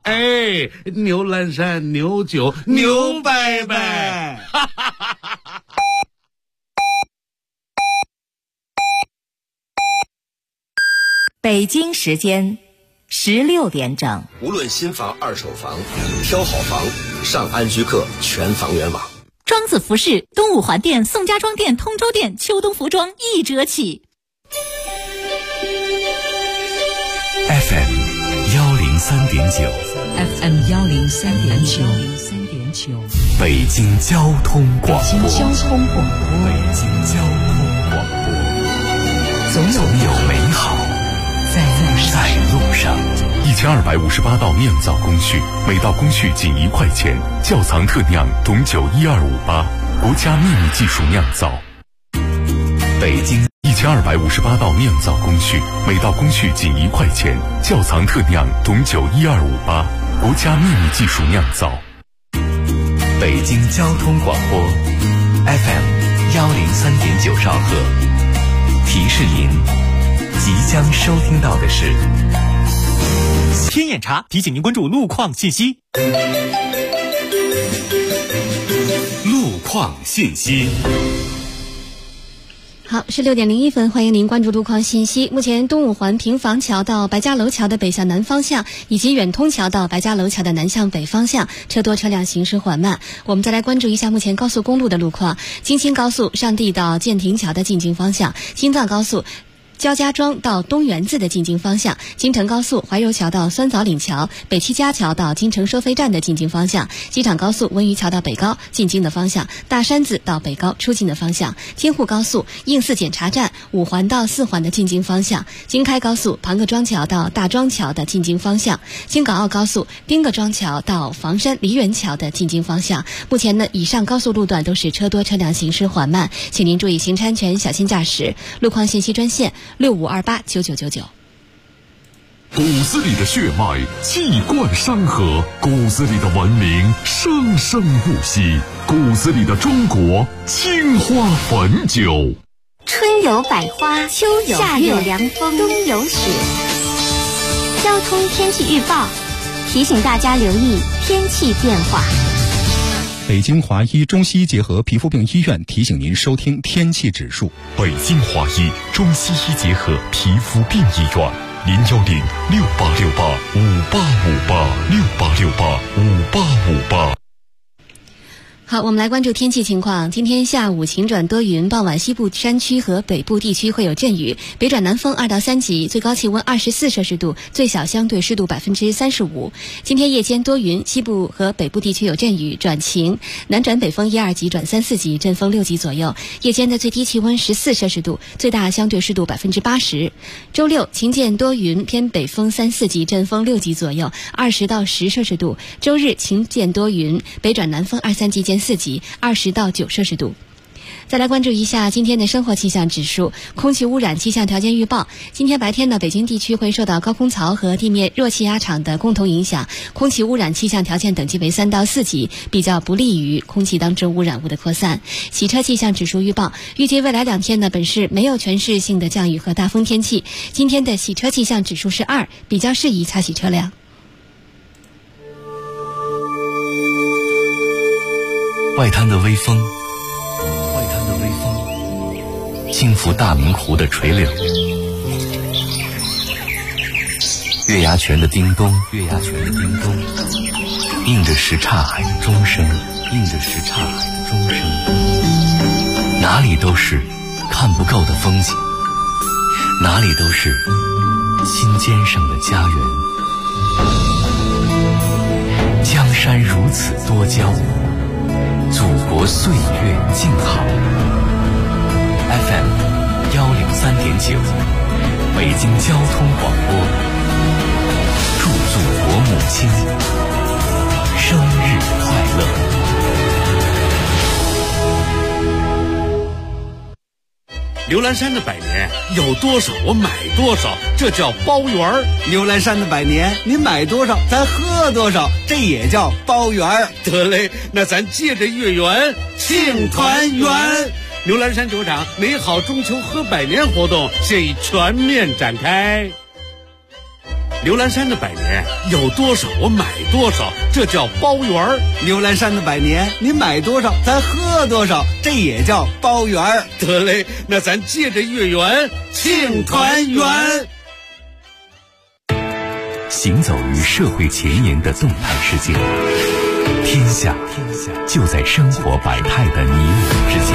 哎，牛栏山牛酒牛伯伯。 北京时间16点整。 无论新房二手房，挑好房上安居客全房源网。 庄子服饰东五环店、宋家庄店、通州店秋冬服装1折起。 FM 103.9 FM 103.9 北京交通广播。 北京交通广播。 北京交通广播。总有美好在路上。1258道酿造工序，每道工序仅1块钱。窖藏特酿董酒12588，国家秘密技术酿造。北京1258道酿造工序，每道工序仅1块钱。窖藏特酿董酒12588，国家秘密技术酿造。北京交通广播 FM 103.9兆赫。提示您，即将收听到的是天眼查提醒您关注路况信息。 路况信息。 好，是6点01分，欢迎您关注路况信息。目前东五环平房桥到白家楼桥的北向南方向，以及远通桥到白家楼桥的南向北方向，车多车辆行驶缓慢。我们再来关注一下目前高速公路的路况。京青高速上地到建亭桥的进京方向，京藏高速焦家庄到东园子的进京方向，京承高速怀柔桥到酸枣岭桥、北七家桥到京承收费站的进京方向，机场高速温榆桥到北高进京的方向，大山子到北高出京的方向，京沪高速应四检查站5环到4环的进京方向，京开高速庞各庄桥到大庄桥的进京方向，京港澳高速丁各庄桥到房山梨园桥的进京方向。目前呢，以上高速路段都是车多车辆行驶缓慢，请您注意行车安全，小心驾驶。路况信息专线65289999。 骨子里的血脉气贯山河，骨子里的文明生生不息，骨子里的中国青花汾酒。 春有百花，秋有夏有凉风，冬有雪。交通天气预报提醒大家留意天气变化。 北京华医中西医结合皮肤病医院提醒您收听天气指数。 北京华医中西医结合皮肤病医院，0106868585858，68685858。 好，我们来关注天气情况。今天下午晴转多云，傍晚西部山区和北部地区会有阵雨，北转南风2到3级，最高气温24摄氏度，最小相对湿度35%。今天夜间多云，西部和北部地区有阵雨转晴，南转北风1、2级转3、4级，阵风6级左右。夜间的最低气温14摄氏度，最大相对湿度80%。周六晴间多云，偏北风3、4级，阵风6级左右，20到10摄氏度。周日晴间多云，北转南风2、3级见4级，20到9摄氏度。再来关注一下今天的生活气象指数。空气污染气象条件预报，今天白天呢，北京地区会受到高空槽和地面热气压场的共同影响，空气污染气象条件等级为3到4级，比较不利于空气当中污染物的扩散。洗车气象指数预报，预计未来2天呢，本市没有全市性的降雨和大风天气。今天的洗车气象指数是2，比较适宜擦洗车辆。 外滩的微风，轻拂大明湖的垂柳，月牙泉的叮咚，映着什刹海钟声，哪里都是看不够的风景，哪里都是心尖上的家园。江山如此多娇，祖国岁月静好。FM 103.9，北京交通广播，祝祖国母亲生日快乐。 牛栏山的百年有多少我买多少，这叫包圆儿。 牛栏山的百年你买多少咱喝多少，这也叫包圆儿。 得嘞，那咱借着月圆庆团圆。牛栏山酒厂美好中秋喝百年活动现已全面展开。 刘兰山的百年有多少我买多少，这叫包圆儿。 刘兰山的百年，您买多少咱喝多少，这也叫包圆儿。 得嘞，那咱借着月圆庆团圆。 行走于社会前沿的动态世界，天下就在生活百态的你我之间。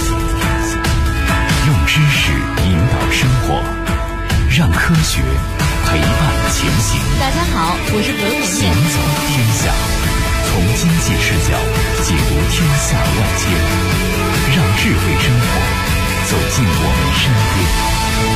用知识引导生活，让科学陪伴前行。 大家好，我是何彤行走天下，从经济视角解读天下万千，让智慧生活走进我们身边。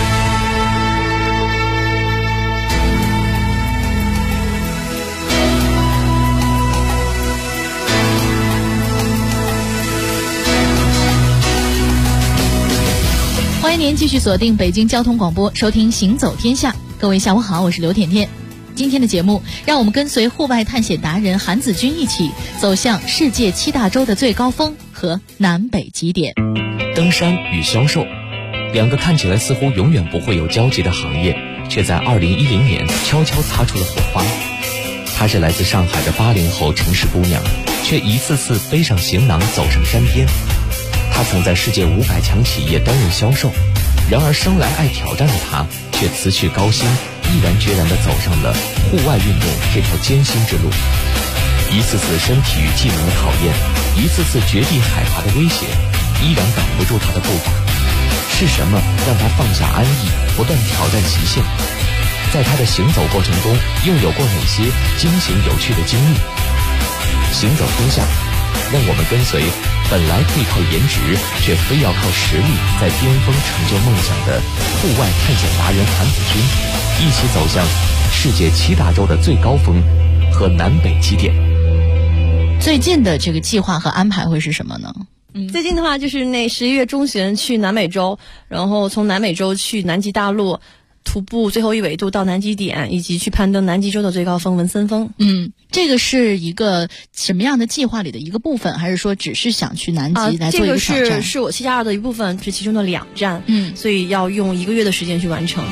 欢迎您继续锁定北京交通广播，收听《行走天下》。各位下午好，我是刘甜甜。今天的节目，让我们跟随户外探险达人韩子军一起走向世界7大洲的最高峰和南北极点。 登山与销售，两个看起来似乎永远不会有交集的行业，却在2010年悄悄擦出了火花。她是来自上海的80后城市姑娘，却一次次背上行囊走上山巅。他曾在世界500强企业担任销售，然而生来爱挑战的他却辞去高薪，毅然决然地走上了户外运动这条艰辛之路。一次次身体与技能的考验，一次次绝地海拔的威胁，依然挡不住他的步伐。是什么让他放下安逸，不断挑战极限？在他的行走过程中，又有过哪些惊险有趣的经历？行走天下，让我们跟随本来可以靠颜值，却非要靠实力在巅峰成就梦想的户外探险达人韩子军，一起走向世界7大洲的最高峰和南北极点。 最近的这个计划和安排会是什么呢？ 最近的话就是那11月中旬去南美洲，然后从南美洲去南极大陆，徒步最后一纬度到南极点，以及去攀登南极洲的最高峰文森峰。 这个是一个什么样的计划里的一个部分，还是说只是想去南极来做一个挑战？ 这个是我7+2的一部分，是其中的2站，所以要用1个月的时间去完成。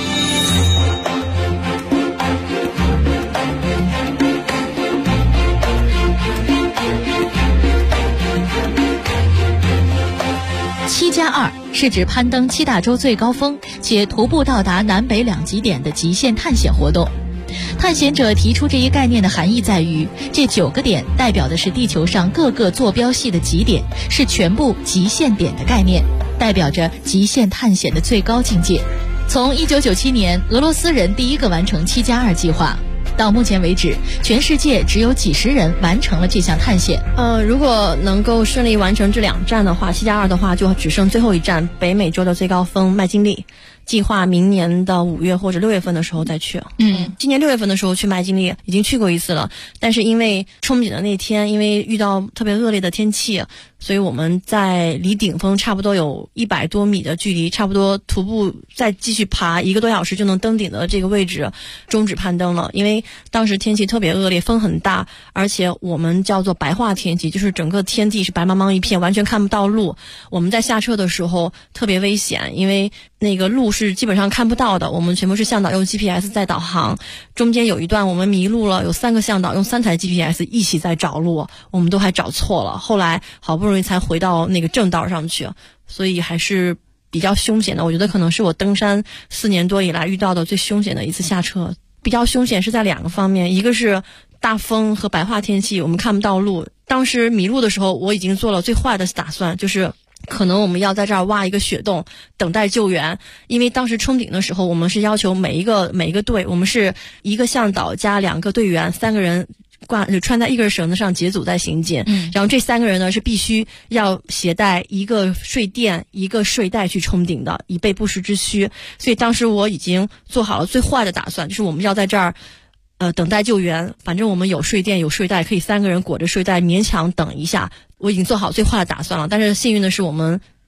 7+2是指攀登7大洲最高峰，且徒步到达南北2极点的极限探险活动。探险者提出这一概念的含义在于，这9个点代表的是地球上各个坐标系的极点，是全部极限点的概念，代表着极限探险的最高境界。从1997年俄罗斯人第一个完成7+2计划到目前为止，全世界只有几十人完成了这项探险。 如果能够顺利完成这2站的话，7+2的话就只剩最后一站北美洲的最高峰麦金利，计划明年的5月或者6月份的时候再去。今年6月份的时候去麦金利已经去过一次了，但是因为冲顶的那天，因为遇到特别恶劣的天气，所以我们在离顶峰差不多有100多米的距离，差不多徒步再继续爬1个多小时就能登顶的这个位置终止攀登了。因为当时天气特别恶劣，风很大，而且我们叫做白化天气，就是整个天地是白茫茫一片，完全看不到路。我们在下撤的时候特别危险，因为那个路是基本上看不到的，我们全部是向导用 GPS 在导航，中间有一段我们迷路了，有3个向导用3台 GPS 一起在找路，我们都还找错了，后来好不容易才回到那个正道上去，所以还是比较凶险的。我觉得可能是我登山4年多以来遇到的最凶险的一次下撤。比较凶险是在2个方面，一个是大风和白化天气，我们看不到路。当时迷路的时候，我已经做了最坏的打算，就是可能我们要在这儿挖一个雪洞等待救援。因为当时冲顶的时候，我们是要求每一个队，我们是1个向导加2个队员，3个人穿在1根绳子上结组在行进，然后这3个人呢是必须要携带1个睡垫1个睡袋去冲顶的，以备不时之需。所以当时我已经做好了最坏的打算，就是我们要在这儿等待救援，反正我们有睡垫有睡袋，可以3个人裹着睡袋勉强等一下，我已经做好最坏的打算了。但是幸运的是我们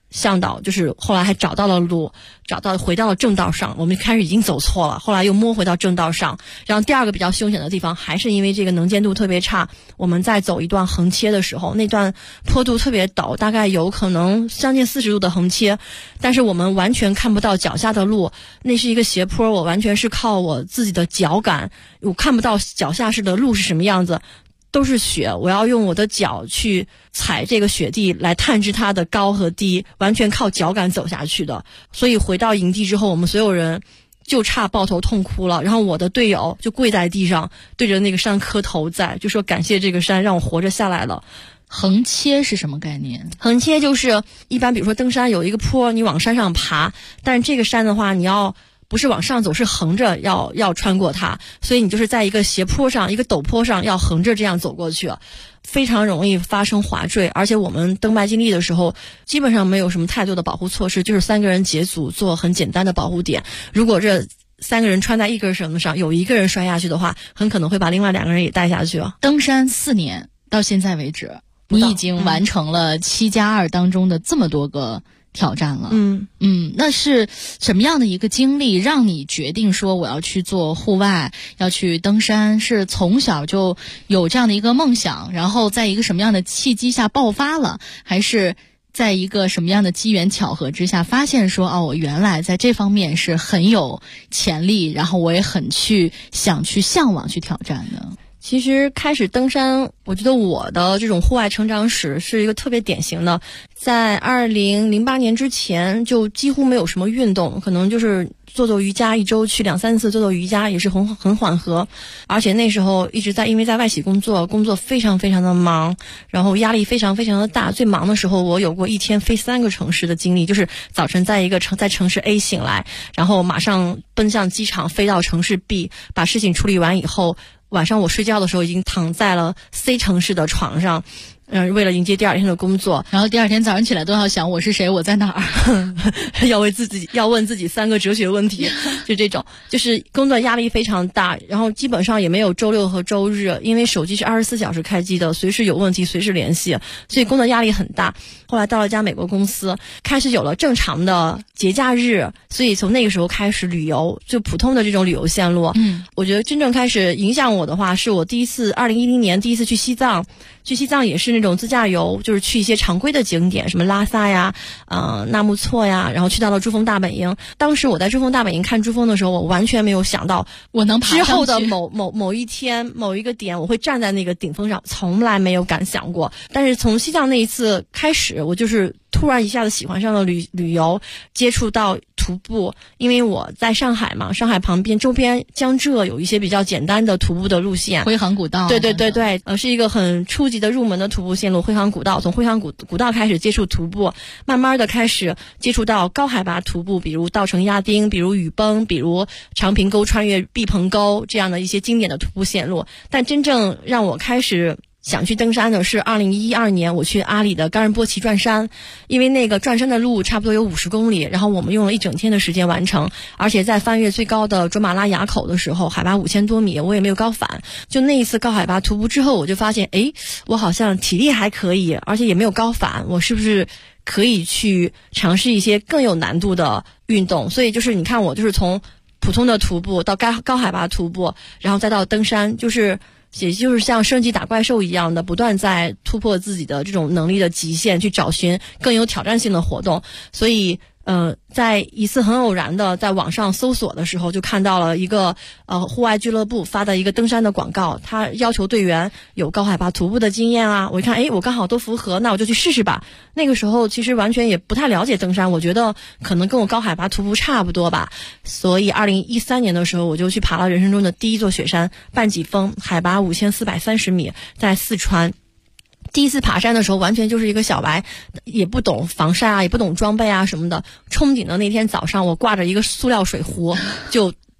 向导就是后来还找到了路，回到了正道上。我们开始已经走错了，后来又摸回到正道上。然后第二个比较凶险的地方，还是因为这个能见度特别差。我们在走一段横切的时候，那段坡度特别陡，大概有可能将近40度的横切，但是我们完全看不到脚下的路。那是一个斜坡，我完全是靠我自己的脚感，我看不到脚下的路是什么样子。都是雪，我要用我的脚去踩这个雪地来探知它的高和低，完全靠脚感走下去的。所以回到营地之后，我们所有人就差抱头痛哭了。然后我的队友就跪在地上，对着那个山磕头就说感谢这个山让我活着下来了。 横切是什么概念？ 横切就是一般比如说登山有一个坡，你往山上爬，但是这个山的话，你要不是往上走，是横着要穿过它，所以你就是在一个斜坡上，一个陡坡上要横着这样走过去，非常容易发生滑坠。而且我们登麦金利的时候基本上没有什么太多的保护措施，就是3个人结组做很简单的保护点。如果这3个人穿在一根绳子上，有一个人摔下去的话，很可能会把另外2个人也带下去。 登山4年到现在为止，你已经完成了7+2当中的这么多个挑战了。那是什么样的一个经历让你决定说我要去做户外，要去登山？是从小就有这样的一个梦想，然后在一个什么样的契机下爆发了，还是在一个什么样的机缘巧合之下发现说我原来在这方面是很有潜力，然后我也很想去向往去挑战的？ 其实开始登山，我觉得我的这种户外成长史是一个特别典型的。在2008年之前就几乎没有什么运动，可能就是做瑜伽，1周去2-3次做瑜伽，也是很缓和。而且那时候一直因为在外企工作非常非常的忙，然后压力非常非常的大。最忙的时候我有过一天飞3个城市的经历，就是早晨在城市 A 醒来，然后马上奔向机场，飞到城市 B， 把事情处理完以后，晚上我睡觉的时候已经躺在了 C 城市的床上，为了迎接第二天的工作。 然后第二天早上起来都要想我是谁，我在哪儿要问自己3个哲学问题就这种，就是工作压力非常大，然后基本上也没有周六和周日，因为手机是24小时开机的，随时有问题随时联系，所以工作压力很大。后来到了一家美国公司，开始有了正常的节假日，所以从那个时候开始旅游，就普通的这种旅游线路。我觉得真正开始影响我的话，是我2010年第一次去西藏。去西藏也是那种自驾游，就是去一些常规的景点，什么拉萨呀、纳木错呀，然后去到了珠峰大本营。当时我在珠峰大本营看珠峰的时候，我完全没有想到我能爬上去之后的某一天某一个点，我会站在那个顶峰上，从来没有敢想过。但是从西藏那一次开始，我就是突然一下子喜欢上了旅游，接触到徒步。因为我在上海嘛，上海旁边周边江浙有一些比较简单的徒步的路线， 徽杭古道。 对，是一个很初级的入门的徒步线路，徽杭古道。从徽杭古道开始接触徒步，慢慢的开始接触到高海拔徒步，比如稻城亚丁，比如雨崩，比如长坪沟穿越毕棚沟这样的一些经典的徒步线路。但真正让我开始想去登山的是2012年我去阿里的冈仁波齐转山，因为那个转山的路差不多有50公里，然后我们用了1整天的时间完成，而且在翻越最高的卓玛拉垭口的时候，海拔5000多米，我也没有高反。就那一次高海拔徒步之后，我就发现我好像体力还可以，而且也没有高反，我是不是可以去尝试一些更有难度的运动？所以就是你看，我就是从普通的徒步到高海拔徒步，然后再到登山，也就是像升级打怪兽一样的，不断在突破自己的这种能力的极限，去找寻更有挑战性的活动。所以在一次很偶然的在网上搜索的时候，就看到了一个户外俱乐部发的一个登山的广告，他要求队员有高海拔徒步的经验啊。我一看，我刚好都符合，那我就去试试吧。那个时候其实完全也不太了解登山，我觉得可能跟我高海拔徒步差不多吧。所以2013年的时候，我就去爬了人生中的第一座雪山半脊峰，海拔5430米，在四川。第一次爬山的时候，完全就是一个小白，也不懂防晒啊，也不懂装备啊什么的。冲顶的那天早上，我挂着一个塑料水壶，就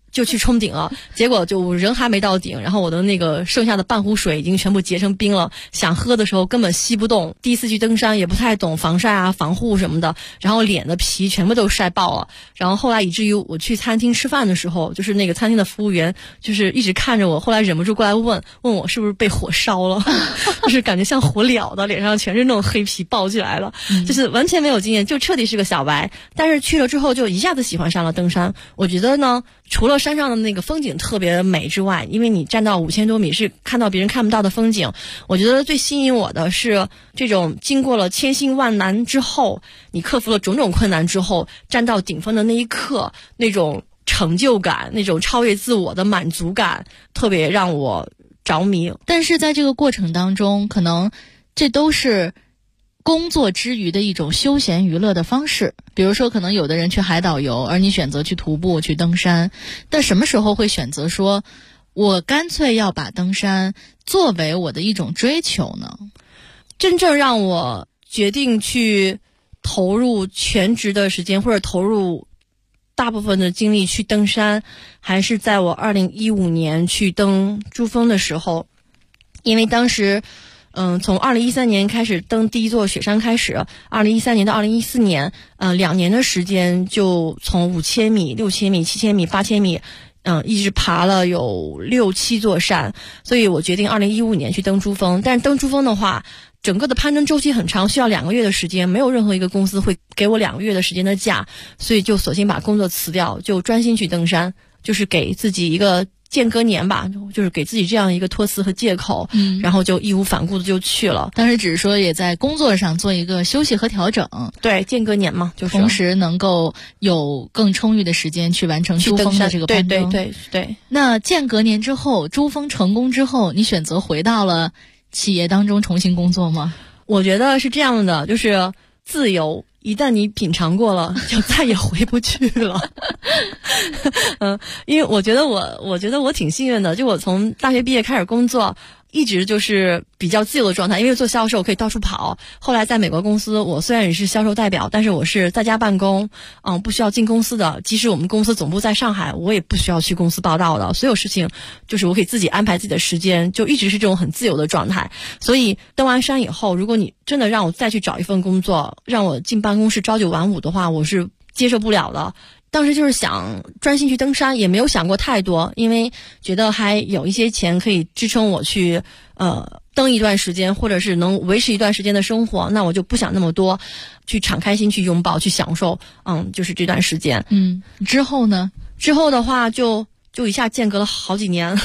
就去冲顶了，结果就人还没到顶，然后我的那个剩下的半壶水已经全部结成冰了，想喝的时候根本吸不动。第一次去登山也不太懂防晒啊、防护什么的，然后脸的皮全部都晒爆了。然后后来以至于我去餐厅吃饭的时候，就是那个餐厅的服务员就是一直看着我，后来忍不住过来问我是不是被火烧了，就是感觉像火燎的，脸上全是那种黑皮爆起来了，就是完全没有经验，就彻底是个小白。但是去了之后就一下子喜欢上了登山。我觉得呢，除了山上的那个风景特别美之外，因为你站到5000多米是看到别人看不到的风景，我觉得最吸引我的是这种经过了千辛万难之后，你克服了种种困难之后，站到顶峰的那一刻，那种成就感，那种超越自我的满足感，特别让我着迷。 但是在这个过程当中，可能这都是工作之余的一种休闲娱乐的方式，比如说可能有的人去海岛游，而你选择去徒步去登山，但什么时候会选择说我干脆要把登山作为我的一种追求呢？ 真正让我决定去投入全职的时间或者投入大部分的精力去登山，还是在我2015年去登珠峰的时候。因为当时从2013年开始登第一座雪山开始，2013年到2014年，2年的时间就从5000米、6000米、7000米、8000米，一直爬了有6、7座山，所以我决定2015年去登珠峰。但是登珠峰的话，整个的攀登周期很长，需要2个月的时间，没有任何一个公司会给我2个月的时间的假，所以就索性把工作辞掉，就专心去登山，就是给自己一个间隔年吧，就是给自己这样一个托词和借口，然后就义无反顾的就去了。 当时只是说也在工作上做一个休息和调整， 对，间隔年嘛，就是同时能够有更充裕的时间去完成珠峰的这个攀登。 对。 那间隔年之后，珠峰成功之后，你选择回到了企业当中重新工作吗？ 我觉得是这样的，就是自由一旦你品尝过了，就再也回不去了。因为我觉得我挺幸运的，就我从大学毕业开始工作，一直就是比较自由的状态，因为做销售可以到处跑。后来在美国公司，我虽然也是销售代表，但是我是在家办公，不需要进公司的。即使我们公司总部在上海，我也不需要去公司报到的。所有事情就是我可以自己安排自己的时间，就一直是这种很自由的状态。所以登完山以后，如果你真的让我再去找一份工作，让我进办公室朝9晚5的话，我是接受不了的。当时就是想专心去登山，也没有想过太多，因为觉得还有一些钱可以支撑我去登一段时间，或者是能维持一段时间的生活，那我就不想那么多，去敞开心去拥抱去享受，就是这段时间。 之后呢？ 之后的话就一下间隔了好几年，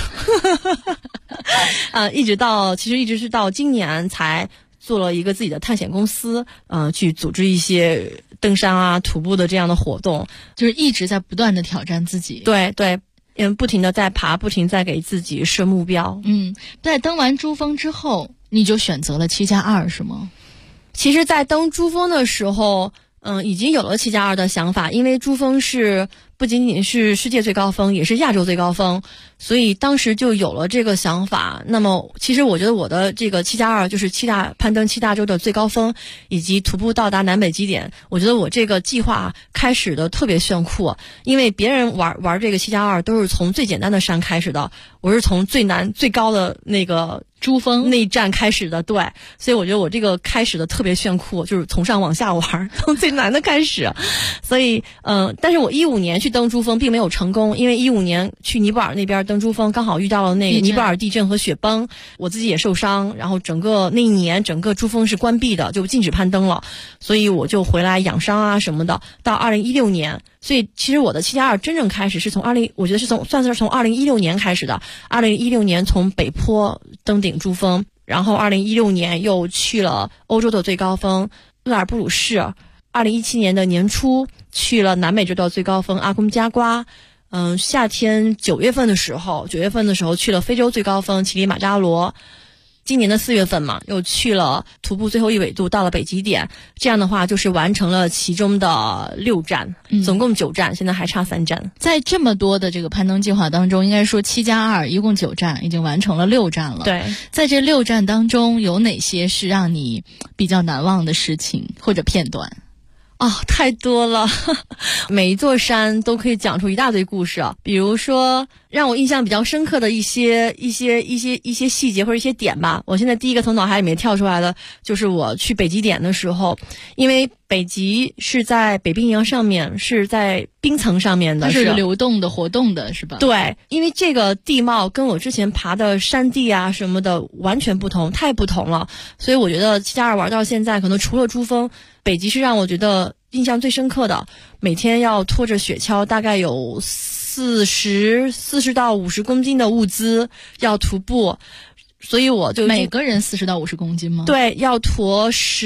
一直是到今年才做了一个自己的探险公司，去组织一些登山啊、徒步的这样的活动， 就是一直在不断的挑战自己。 对，不停的在爬，不停在给自己设目标。 在登完珠峰之后，你就选择了7+2是吗？ 其实在登珠峰的时候，已经有了7+2的想法，因为珠峰是不仅仅是世界最高峰，也是亚洲最高峰，所以当时就有了这个想法。那么其实我觉得我的这个7+2就是攀登7大洲的最高峰，以及徒步到达南北极点。我觉得我这个计划开始的特别炫酷，因为别人玩这个7+2都是从最简单的山开始的，我是从最难最高的那个珠峰那一站开始的。对，所以我觉得我这个开始的特别炫酷，就是从上往下玩，从最难的开始。所以但是我15年去登珠峰并没有成功，因为15年去尼泊尔那边登珠峰刚好遇到了那个尼泊尔地震和雪崩，我自己也受伤，然后那一年整个珠峰是关闭的，就禁止攀登了，所以我就回来养伤啊什么的。到2016年，所以其实我的7+2真正开始是我觉得算是从2016年开始的。2016年从北坡登顶珠峰，然后2016年又去了欧洲的最高峰厄尔布鲁士。2017年的年初去了南美洲的最高峰阿贡加瓜。夏天9月份的时候去了非洲最高峰乞力马扎罗。今年的4月份嘛，又去了徒步最后一纬度，到了北极点。这样的话就是完成了其中的6站，总共9站，现在还差3站。 在这么多的这个攀登计划当中，应该说7+2一共9站，已经完成了6站了。 对， 在这6站当中，有哪些是让你比较难忘的事情或者片段？ 太多了，每一座山都可以讲出一大堆故事啊。比如说，让我印象比较深刻的一些细节或者一些点吧。我现在第一个从脑海里面跳出来的，就是我去北极点的时候，因为北极是在北冰洋上面，是在冰层上面的， 它是流动的、活动的，是吧？ 对，因为这个地貌跟我之前爬的山地啊什么的完全不同，太不同了。所以我觉得7+2玩到现在，可能除了珠峰，北极是让我觉得印象最深刻的。每天要拖着雪橇，大概有40到50公斤的物资要徒步。所以我就每个人40到50公斤吗？ 对，要驮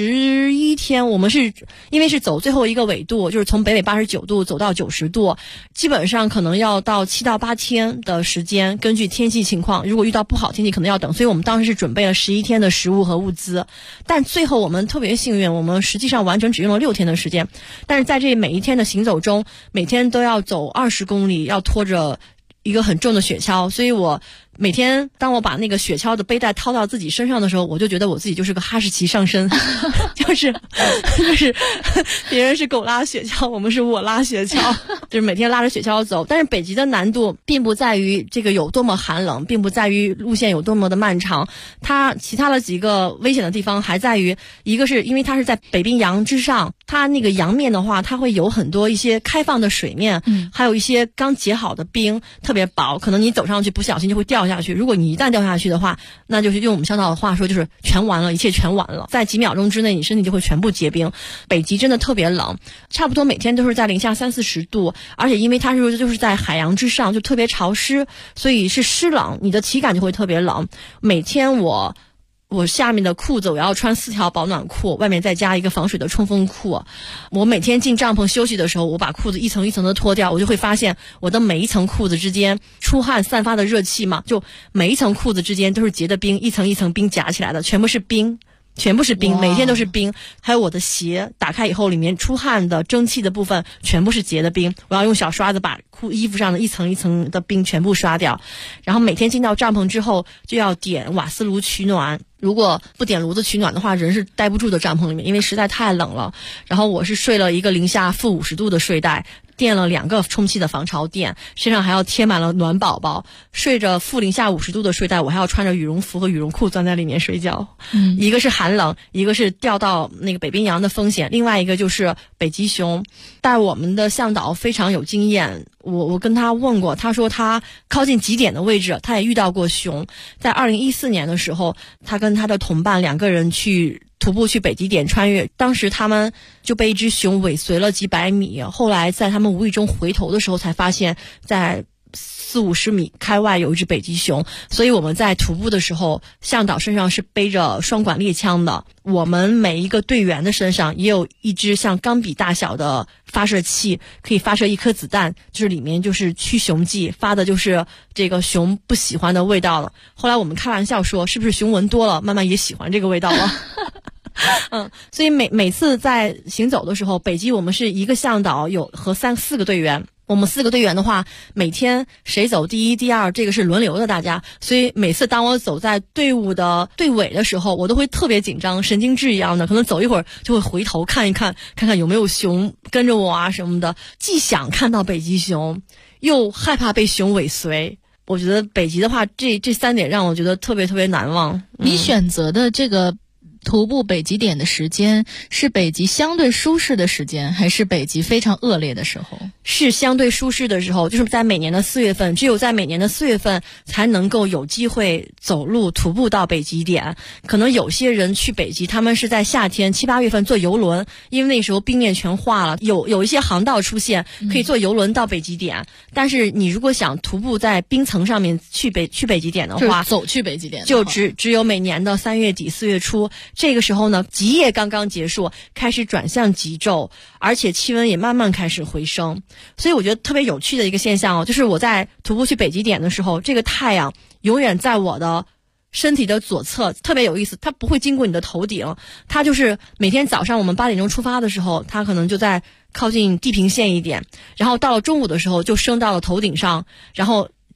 11天。我们是因为是走最后一个纬度，就是从北纬89度走到90度，基本上可能要到7到8天的时间，根据天气情况，如果遇到不好天气可能要等。所以我们当时是准备了11天的食物和物资，但最后我们特别幸运，我们实际上完整只用了6天的时间。但是在这每一天的行走中，每天都要走20公里，要拖着一个很重的雪橇，所以我每天当我把那个雪橇的背带掏到自己身上的时候，我就觉得我自己就是个哈士奇上身，就是别人是狗拉雪橇，我们是我拉雪橇，就是每天拉着雪橇走。但是北极的难度并不在于这个有多么寒冷，并不在于路线有多么的漫长，它其他的几个危险的地方还在于，一个是因为它是在北冰洋之上，它那个洋面的话，它会有很多一些开放的水面，还有一些刚结好的冰，特别薄，可能你走上去不小心就会掉下去。如果你一旦掉下去的话，那就是用我们香岛的话说，就是全完了，一切全完了，在几秒钟之内你身体就会全部结冰。北极真的特别冷，差不多每天都是在零下30-40度，而且因为它就是在海洋之上，就特别潮湿，所以是湿冷，你的体感就会特别冷。每天我下面的裤子我要穿4条保暖裤，外面再加一个防水的冲锋裤。我每天进帐篷休息的时候，我把裤子一层一层的脱掉，我就会发现我的每一层裤子之间出汗散发的热气嘛，就每一层裤子之间都是结的冰，一层一层冰夹起来的，全部是冰，每天都是冰。还有我的鞋打开以后，里面出汗的蒸汽的部分全部是结的冰，我要用小刷子把衣服上的一层一层的冰全部刷掉。然后每天进到帐篷之后就要点瓦斯炉取暖，如果不点炉子取暖的话，人是待不住的帐篷里面，因为实在太冷了。然后我是睡了一个零下-50度的睡袋，垫了2个充气的防潮垫，身上还要贴满了暖宝宝，睡着零下-50度的睡袋，我还要穿着羽绒服和羽绒裤钻在里面睡觉。一个是寒冷，一个是掉到那个北冰洋的风险，另外一个就是北极熊。带我们的向导非常有经验，我跟他问过，他说他靠近极点的位置他也遇到过熊。在2014年的时候，他跟他的同伴2个人去徒步去北极点穿越，当时他们就被一只熊尾随了几百米，后来在他们无意中回头的时候才发现在40-50米开外有一只北极熊。所以我们在徒步的时候，向导身上是背着双管猎枪的，我们每一个队员的身上也有一只像钢笔大小的发射器，可以发射1颗子弹，就是里面就是驱熊剂，发的就是这个熊不喜欢的味道了。后来我们开玩笑说，是不是熊闻多了慢慢也喜欢这个味道了所以每次在行走的时候，北极我们是一个向导和3-4个队员，我们4个队员的话，每天谁走第一第二，这个是轮流的大家。所以每次当我走在队伍的队尾的时候，我都会特别紧张，神经质一样的，可能走一会儿就会回头看看有没有熊跟着我啊什么的，既想看到北极熊，又害怕被熊尾随。我觉得北极的话，这3点让我觉得特别特别难忘。 你选择的这个徒步北极点的时间是北极相对舒适的时间，还是北极非常恶劣的时候？ 是相对舒适的时候，就是在每年的4月份，只有在每年的4月份才能够有机会走路徒步到北极点。可能有些人去北极，他们是在夏天7-8月份坐游轮，因为那时候冰面全化了，有一些航道出现，可以坐游轮到北极点。但是你如果想徒步在冰层上面去北极点的话， 走去北极点就只有每年的3月底4月初，这个时候呢，极夜刚刚结束，开始转向极昼，而且气温也慢慢开始回升。所以我觉得特别有趣的一个现象就是我在徒步去北极点的时候，这个太阳永远在我的身体的左侧，特别有意思，它不会经过你的头顶，它就是每天早上我们8点钟出发的时候，它可能就在靠近地平线一点，然后到了中午的时候就升到了头顶上，然后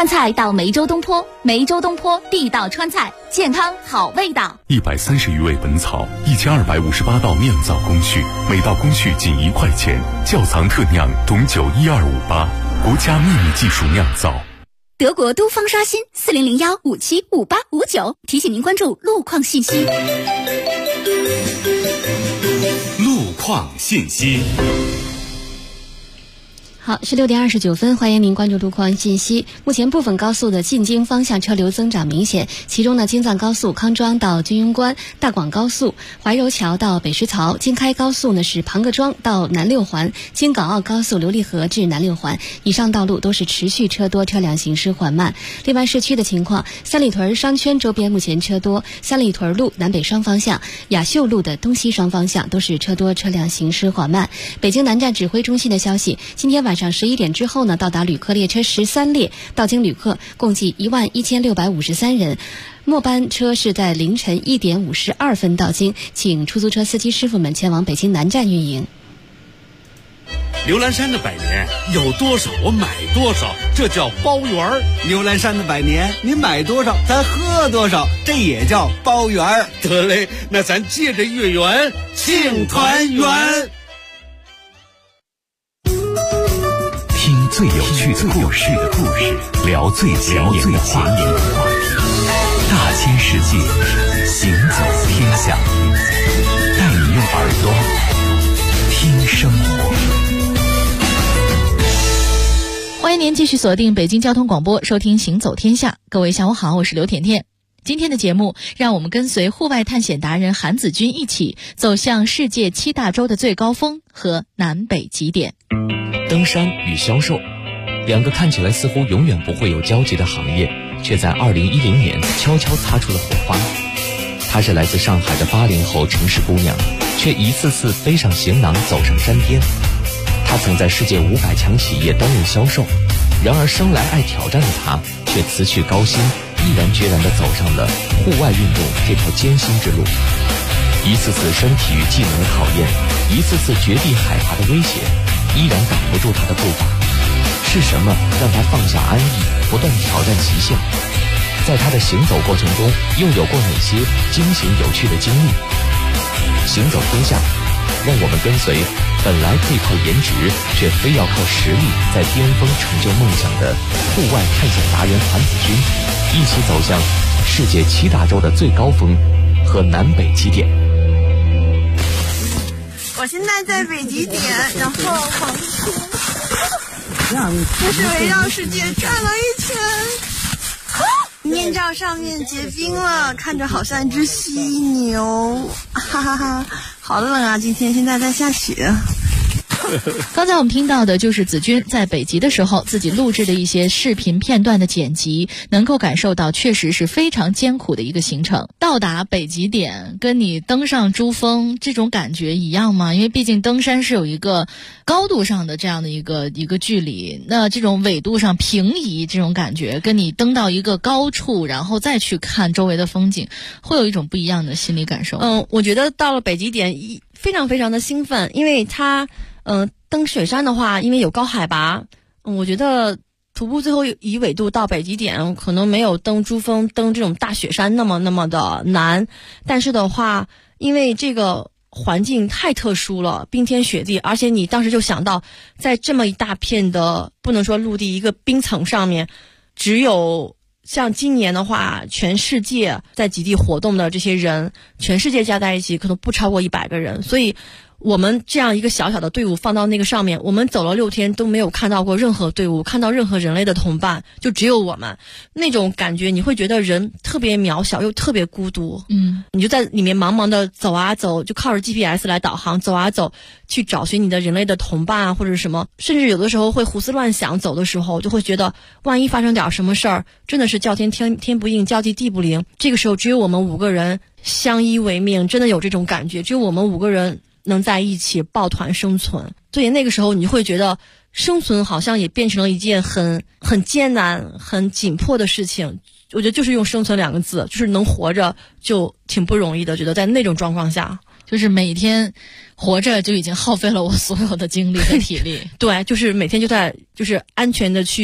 川菜到梅州东坡，梅州东坡地道川菜，健康好味道。 130余味本草，1258道酿造工序，每道工序仅1块钱。窖藏特酿董酒12588，国家秘密技术酿造。 德国都方刷新4001575859，提醒您关注路况信息。 路况信息。 好，是6点29分，欢迎您关注路况信息。目前部分高速的进京方向车流增长明显，其中呢，京藏高速康庄到军营关，大广高速怀柔桥到北石槽，京开高速呢是庞各庄到南六环，京港澳高速琉璃河至南六环，以上道路都是持续车多，车辆行驶缓慢。另外，市区的情况，三里屯商圈周边目前车多，三里屯路南北双方向、雅秀路的东西双方向都是车多，车辆行驶缓慢。北京南站指挥中心的消息，今天晚上11点之后呢，到达旅客列车13列，到京旅客共计11653人。末班车是在凌晨1点52分到京，请出租车司机师傅们前往北京南站运营。 牛栏山的百年有多少我买多少，这叫包圆儿。 牛栏山的百年，您买多少咱喝多少，这也叫包圆儿。 得嘞，那咱借着月圆庆团圆。 听最有趣的故事，聊最前沿的话题，大千世界，行走天下，带你用耳朵听生活。 欢迎您继续锁定北京交通广播，收听行走天下。各位下午好，我是刘甜甜。今天的节目，让我们跟随户外探险达人韩子君一起走向世界7大洲的最高峰和南北极点。 登山与销售，两个看起来似乎永远不会有交集的行业，却在2010年悄悄擦出了火花。她是来自上海的80后城市姑娘，却一次次背上行囊走上山巅。她曾在世界500强企业担任销售，然而生来爱挑战的她，却辞去高薪，毅然决然地走上了户外运动这条艰辛之路。一次次身体与技能的考验，一次次绝地海拔的威胁，依然挡不住他的步伐。是什么让他放下安逸，不断挑战极限？在他的行走过程中，又有过哪些惊险有趣的经历？行走天下，让我们跟随本来可以靠颜值，却非要靠实力在巅峰成就梦想的户外探险达人韩子君，一起走向世界7大洲的最高峰和南北极点。 我现在在北极点，然后往就是围绕世界转了一圈。面罩上面结冰了，看着好像一只犀牛，哈哈哈，好冷啊！今天现在在下雪。 刚才我们听到的就是子君在北极的时候自己录制的一些视频片段的剪辑，能够感受到确实是非常艰苦的一个行程。到达北极点跟你登上珠峰这种感觉一样吗？因为毕竟登山是有一个高度上的这样的一个距离，那这种纬度上平移这种感觉，跟你登到一个高处然后再去看周围的风景，会有一种不一样的心理感受。 我觉得到了北极点非常非常的兴奋，因为它登雪山的话，因为有高海拔，我觉得徒步最后以纬度到北极点可能没有登珠峰登这种大雪山那么的难，但是的话，因为这个环境太特殊了，冰天雪地，而且你当时就想到在这么一大片的不能说陆地一个冰层上面，只有像今年的话，全世界在极地活动的这些人，全世界加在一起可能不超过100个人，所以我们这样一个小小的队伍放到那个上面，我们走了6天都没有看到过任何队伍，看到任何人类的同伴，就只有我们。那种感觉你会觉得人特别渺小又特别孤独。你就在里面茫茫的走啊走，就靠着 GPS 来导航，走啊走，去找寻你的人类的同伴啊或者什么，甚至有的时候会胡思乱想，走的时候就会觉得万一发生点什么事儿，真的是叫天不应，叫地地不灵。这个时候只有我们5个人相依为命，真的有这种感觉，只有我们5个人能在一起抱团生存。所以那个时候你会觉得生存好像也变成了一件很艰难很紧迫的事情。我觉得就是用生存2个字，就是能活着就挺不容易的，觉得在那种状况下， 就是每天活着就已经耗费了我所有的精力和体力。 对，就是每天就在就是安全的去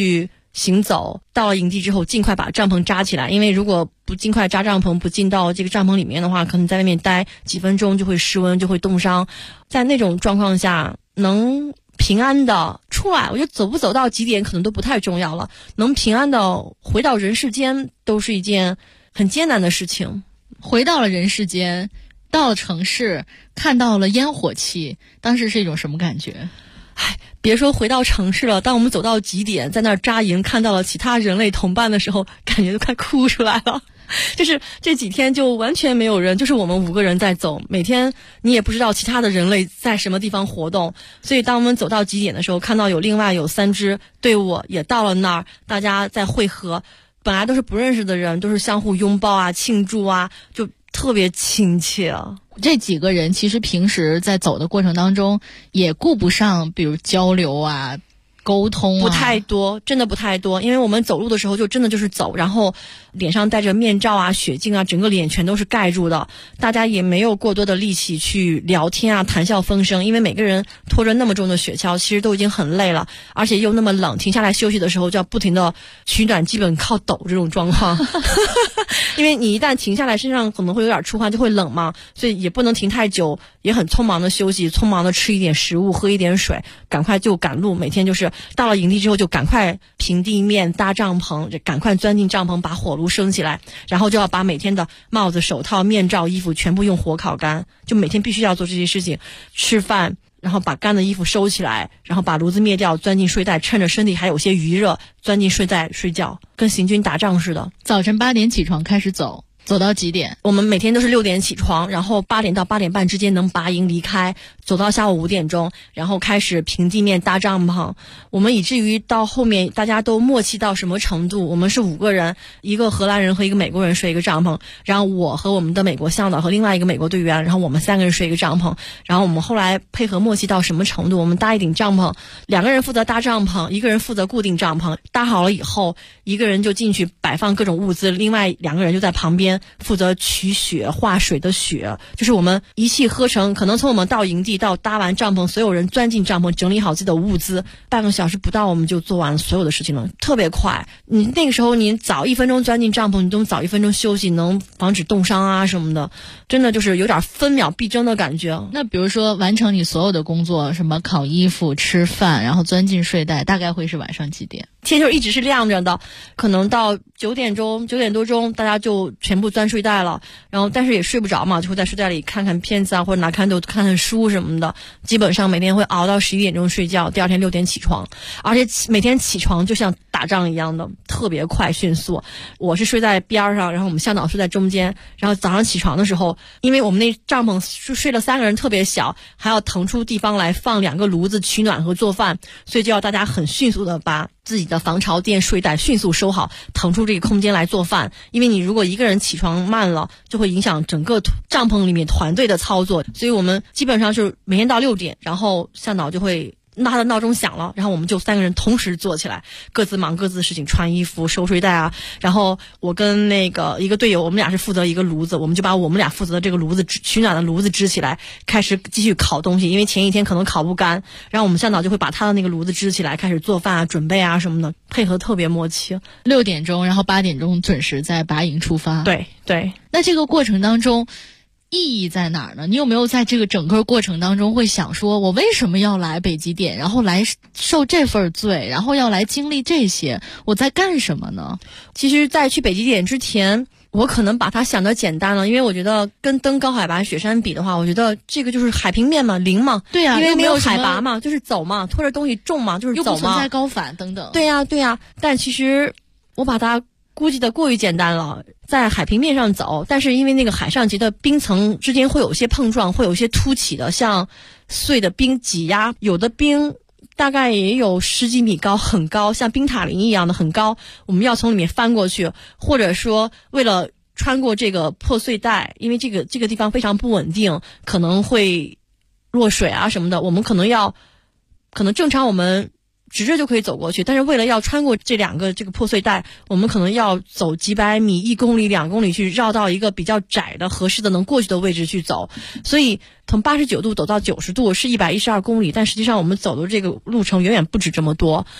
行走，到了营地之后尽快把帐篷扎起来，因为如果不尽快扎帐篷，不进到这个帐篷里面的话，可能在外面待几分钟就会失温，就会冻伤。在那种状况下能平安的出来，我觉得走不走到极点可能都不太重要了，能平安的回到人世间都是一件很艰难的事情。 回到了人世间，到了城市，看到了烟火气，当时是一种什么感觉？ 别说回到城市了，当我们走到极点，在那儿扎营，看到了其他人类同伴的时候，感觉都快哭出来了。就是这几天就完全没有人，就是我们5个人在走，每天你也不知道其他的人类在什么地方活动，所以当我们走到极点的时候，看到另外有3支队伍也到了那儿，大家在汇合，本来都是不认识的人，都是相互拥抱啊、庆祝啊，就特别亲切啊。 这几个人其实平时在走的过程当中也顾不上比如交流啊、沟通啊， 不太多，真的不太多，因为我们走路的时候就真的就是走，然后脸上戴着面罩啊、雪镜啊，整个脸全都是盖住的，大家也没有过多的力气去聊天啊、谈笑风生，因为每个人拖着那么重的雪橇，其实都已经很累了，而且又那么冷，停下来休息的时候就要不停的取暖，基本靠抖这种状况。因为你一旦停下来，身上可能会有点出汗，就会冷嘛，所以也不能停太久，也很匆忙的休息，匆忙的吃一点食物，喝一点水，赶快就赶路。每天就是到了营地之后就赶快平地面搭帐篷，赶快钻进帐篷把火炉升起来，然后就要把每天的帽子、手套、面罩、衣服全部用火烤干，就每天必须要做这些事情。吃饭，然后把干的衣服收起来，然后把炉子灭掉，钻进睡袋，趁着身体还有些余热，钻进睡袋睡觉，跟行军打仗似的。 早晨8点起床开始走到几点？ 我们每天都是6点起床，然后8点到8点半之间能拔营离开，走到下午5点钟，然后开始平地面搭帐篷。我们以至于到后面大家都默契到什么程度，我们是5个人，一个荷兰人和一个美国人睡一个帐篷，然后我和我们的美国向导和另外一个美国队员，然后我们3个人睡一个帐篷。然后我们后来配合默契到什么程度，我们搭一顶帐篷，2个人负责搭帐篷，一个人负责固定帐篷，搭好了以后，一个人就进去摆放各种物资，另外2个人就在旁边负责取雪、化水的雪，就是我们一气呵成，可能从我们到营地到搭完帐篷，所有人钻进帐篷，整理好自己的物资，半个小时不到我们就做完所有的事情了，特别快。你那个时候你早1分钟钻进帐篷，你都早1分钟休息，能防止冻伤啊什么的，真的就是有点分秒必争的感觉。 那比如说完成你所有的工作，什么烤衣服、吃饭，然后钻进睡袋，大概会是晚上几点？ 天就一直是亮着的，可能到9点多钟大家就全部钻睡袋了，然后但是也睡不着嘛，就会在睡袋里看看片子啊，或者拿看看书什么的，基本上每天会熬到11点钟睡觉，第二天6点起床，而且每天起床就像打仗一样的特别快迅速。我是睡在边上，然后我们向导睡在中间，然后早上起床的时候，因为我们那帐篷睡了3个人特别小，还要腾出地方来放2个炉子取暖和做饭，所以就要大家很迅速的把自己的防潮垫、睡袋迅速收好，腾出这个空间来做饭。因为你如果一个人起床慢了，就会影响整个帐篷里面团队的操作，所以我们基本上是每天到6点，然后向导就会他的闹钟响了，然后我们就3个人同时坐起来，各自忙各自的事情，穿衣服、收睡袋啊。然后我跟那个一个队友，我们俩是负责一个炉子，我们就把我们俩负责的这个炉子取暖的炉子支起来，开始继续烤东西，因为前一天可能烤不干，然后我们向导就会把他的那个炉子支起来，开始做饭啊、准备啊什么的，配合特别默契。 6点钟，然后8点钟准时在拔营出发。 对对。 那这个过程当中意义在哪儿呢？你有没有在这个整个过程当中会想说，我为什么要来北极点，然后来受这份罪，然后要来经历这些，我在干什么呢？ 其实在去北极点之前，我可能把它想得简单了，因为我觉得跟登高海拔雪山比的话，我觉得这个就是海平面嘛，零嘛。 对啊， 因为没有海拔嘛，就是走嘛，拖着东西重嘛，就是走嘛， 又不存在高反等等。 对呀对呀，但其实我把它估计的过于简单了，在海平面上走，但是因为那个海上级的冰层之间会有一些碰撞，会有一些凸起的，像碎的冰挤压，有的冰大概也有10几米高，很高，像冰塔林一样的很高，我们要从里面翻过去，或者说为了穿过这个破碎带，因为这个地方非常不稳定，可能会落水啊什么的，我们可能正常我们直着就可以走过去，但是为了要穿过这2个这个破碎带，我们可能要走几百米、1公里、2公里去绕到一个比较窄的、合适的能过去的位置去走。所以从89度走到90度是112公里，但实际上我们走的这个路程远远不止这么多。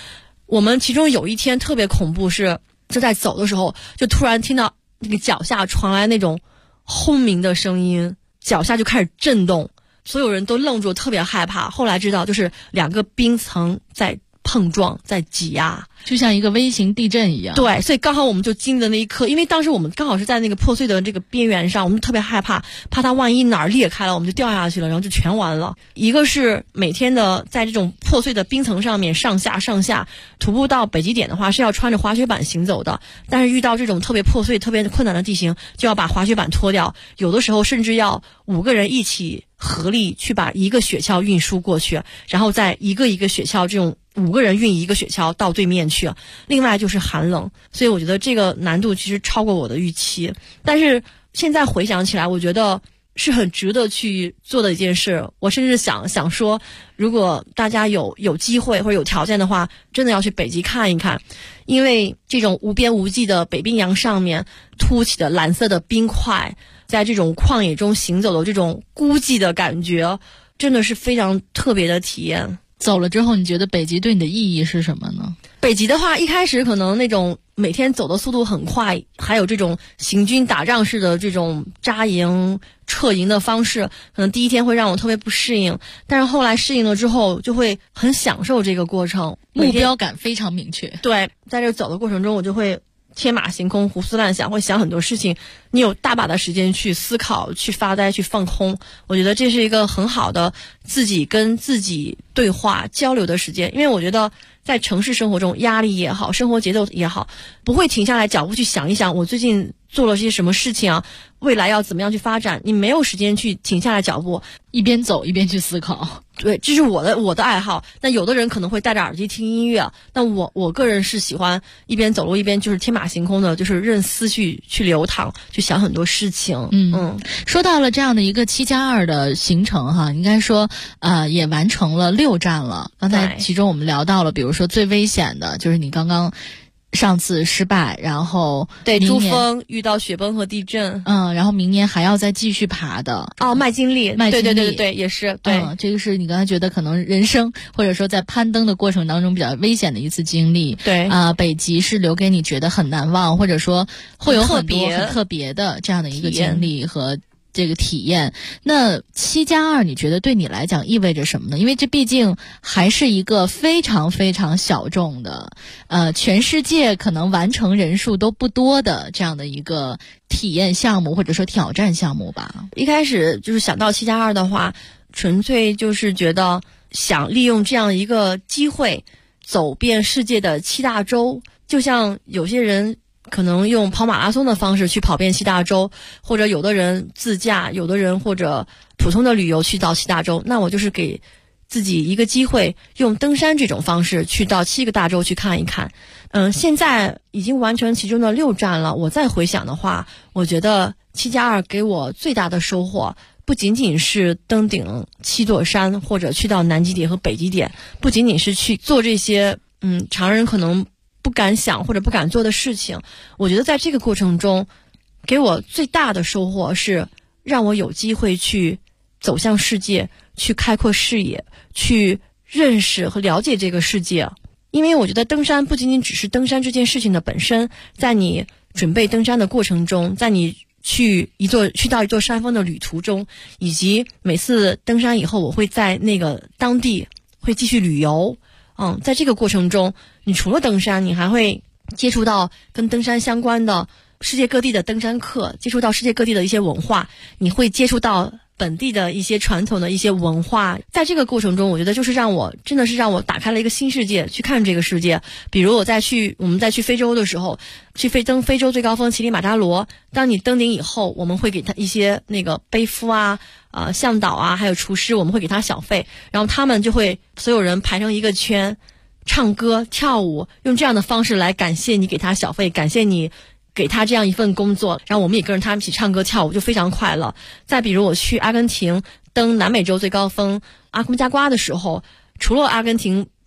我们其中有一天特别恐怖，是就在走的时候，就突然听到那个脚下传来那种轰鸣的声音，脚下就开始震动，所有人都愣住，特别害怕。后来知道就是2个冰层在碰撞，在挤压， 就像一个微型地震一样。 对，所以刚好我们就经历的那一刻，因为当时我们刚好是在那个破碎的这个边缘上，我们特别害怕，怕它万一哪儿裂开了，我们就掉下去了，然后就全完了。一个是每天的在这种破碎的冰层上面上下徒步到北极点的话，是要穿着滑雪板行走的，但是遇到这种特别破碎特别困难的地形，就要把滑雪板脱掉，有的时候甚至要5个人一起合力去把一个雪橇运输过去，然后再一个一个雪橇，这种5个人运一个雪橇到对面去。另外就是寒冷，所以我觉得这个难度其实超过我的预期，但是现在回想起来，我觉得是很值得去做的一件事。我甚至想说，如果大家有机会或者有条件的话，真的要去北极看一看，因为这种无边无际的北冰洋上面凸起的蓝色的冰块，在这种旷野中行走的这种孤寂的感觉，真的是非常特别的体验。 走了之后，你觉得北极对你的意义是什么呢？ 北极的话，一开始可能那种每天走的速度很快，还有这种行军打仗式的这种扎营撤营的方式，可能第一天会让我特别不适应，但是后来适应了之后，就会很享受这个过程， 目标感非常明确。 对，在这走的过程中，我就会天马行空，胡思乱想，会想很多事情，你有大把的时间去思考，去发呆，去放空。我觉得这是一个很好的自己跟自己对话交流的时间，因为我觉得在城市生活中，压力也好，生活节奏也好，不会停下来脚步去想一想我最近做了些什么事情啊，未来要怎么样去发展，你没有时间去停下来脚步， 一边走一边去思考。 对，这是我的爱好。那有的人可能会戴着耳机听音乐，但我个人是喜欢一边走路一边就是天马行空的，就是任思绪去流淌，去想很多事情。 说到了这样的一个7+2的行程哈，应该说也完成了6站了。刚才其中我们聊到了，比如说最危险的就是你刚刚上次失败，然后对珠峰遇到雪崩和地震， 然后明年还要再继续爬的麦金利，对，也是对， 这个是你刚才觉得可能人生或者说在攀登的过程当中比较危险的一次经历。 对北极是留给你觉得很难忘，或者说会有很多很特别的这样的一个经历和这个体验。那7+2你觉得对你来讲意味着什么呢？因为这毕竟还是一个非常非常小众的全世界可能完成人数都不多的这样的一个体验项目或者说挑战项目吧。 一开始就是想到7+2的话，纯粹就是觉得想利用这样一个机会走遍世界的7大洲，就像有些人可能用跑马拉松的方式去跑遍7大洲，或者有的人自驾，有的人或者普通的旅游去到7大洲，那我就是给自己一个机会，用登山这种方式去到7个大洲去看一看。现在已经完成其中的6站了，我再回想的话，我觉得7+2给我最大的收获不仅仅是登顶7座山，或者去到南极点和北极点，不仅仅是去做这些常人可能不敢想或者不敢做的事情。我觉得在这个过程中给我最大的收获是让我有机会去走向世界，去开阔视野，去认识和了解这个世界。因为我觉得登山不仅仅只是登山这件事情的本身，在你准备登山的过程中，在你去到一座山峰的旅途中，以及每次登山以后我会在那个当地会继续旅游。在这个过程中，你除了登山，你还会接触到跟登山相关的世界各地的登山客，接触到世界各地的一些文化，你会接触到本地的一些传统的一些文化。在这个过程中，我觉得就是真的是让我打开了一个新世界，去看这个世界。比如我们在去非洲的时候，去登非洲最高峰乞力马扎罗，当你登顶以后，我们会给他一些那个背夫向导还有厨师，我们会给他小费，然后他们就会所有人排成一个圈，唱歌跳舞，用这样的方式来感谢你给他小费，感谢你给他这样一份工作，然后我们也跟着他们一起唱歌跳舞，就非常快乐。再比如我去阿根廷登南美洲最高峰阿空加瓜的时候，除了阿根廷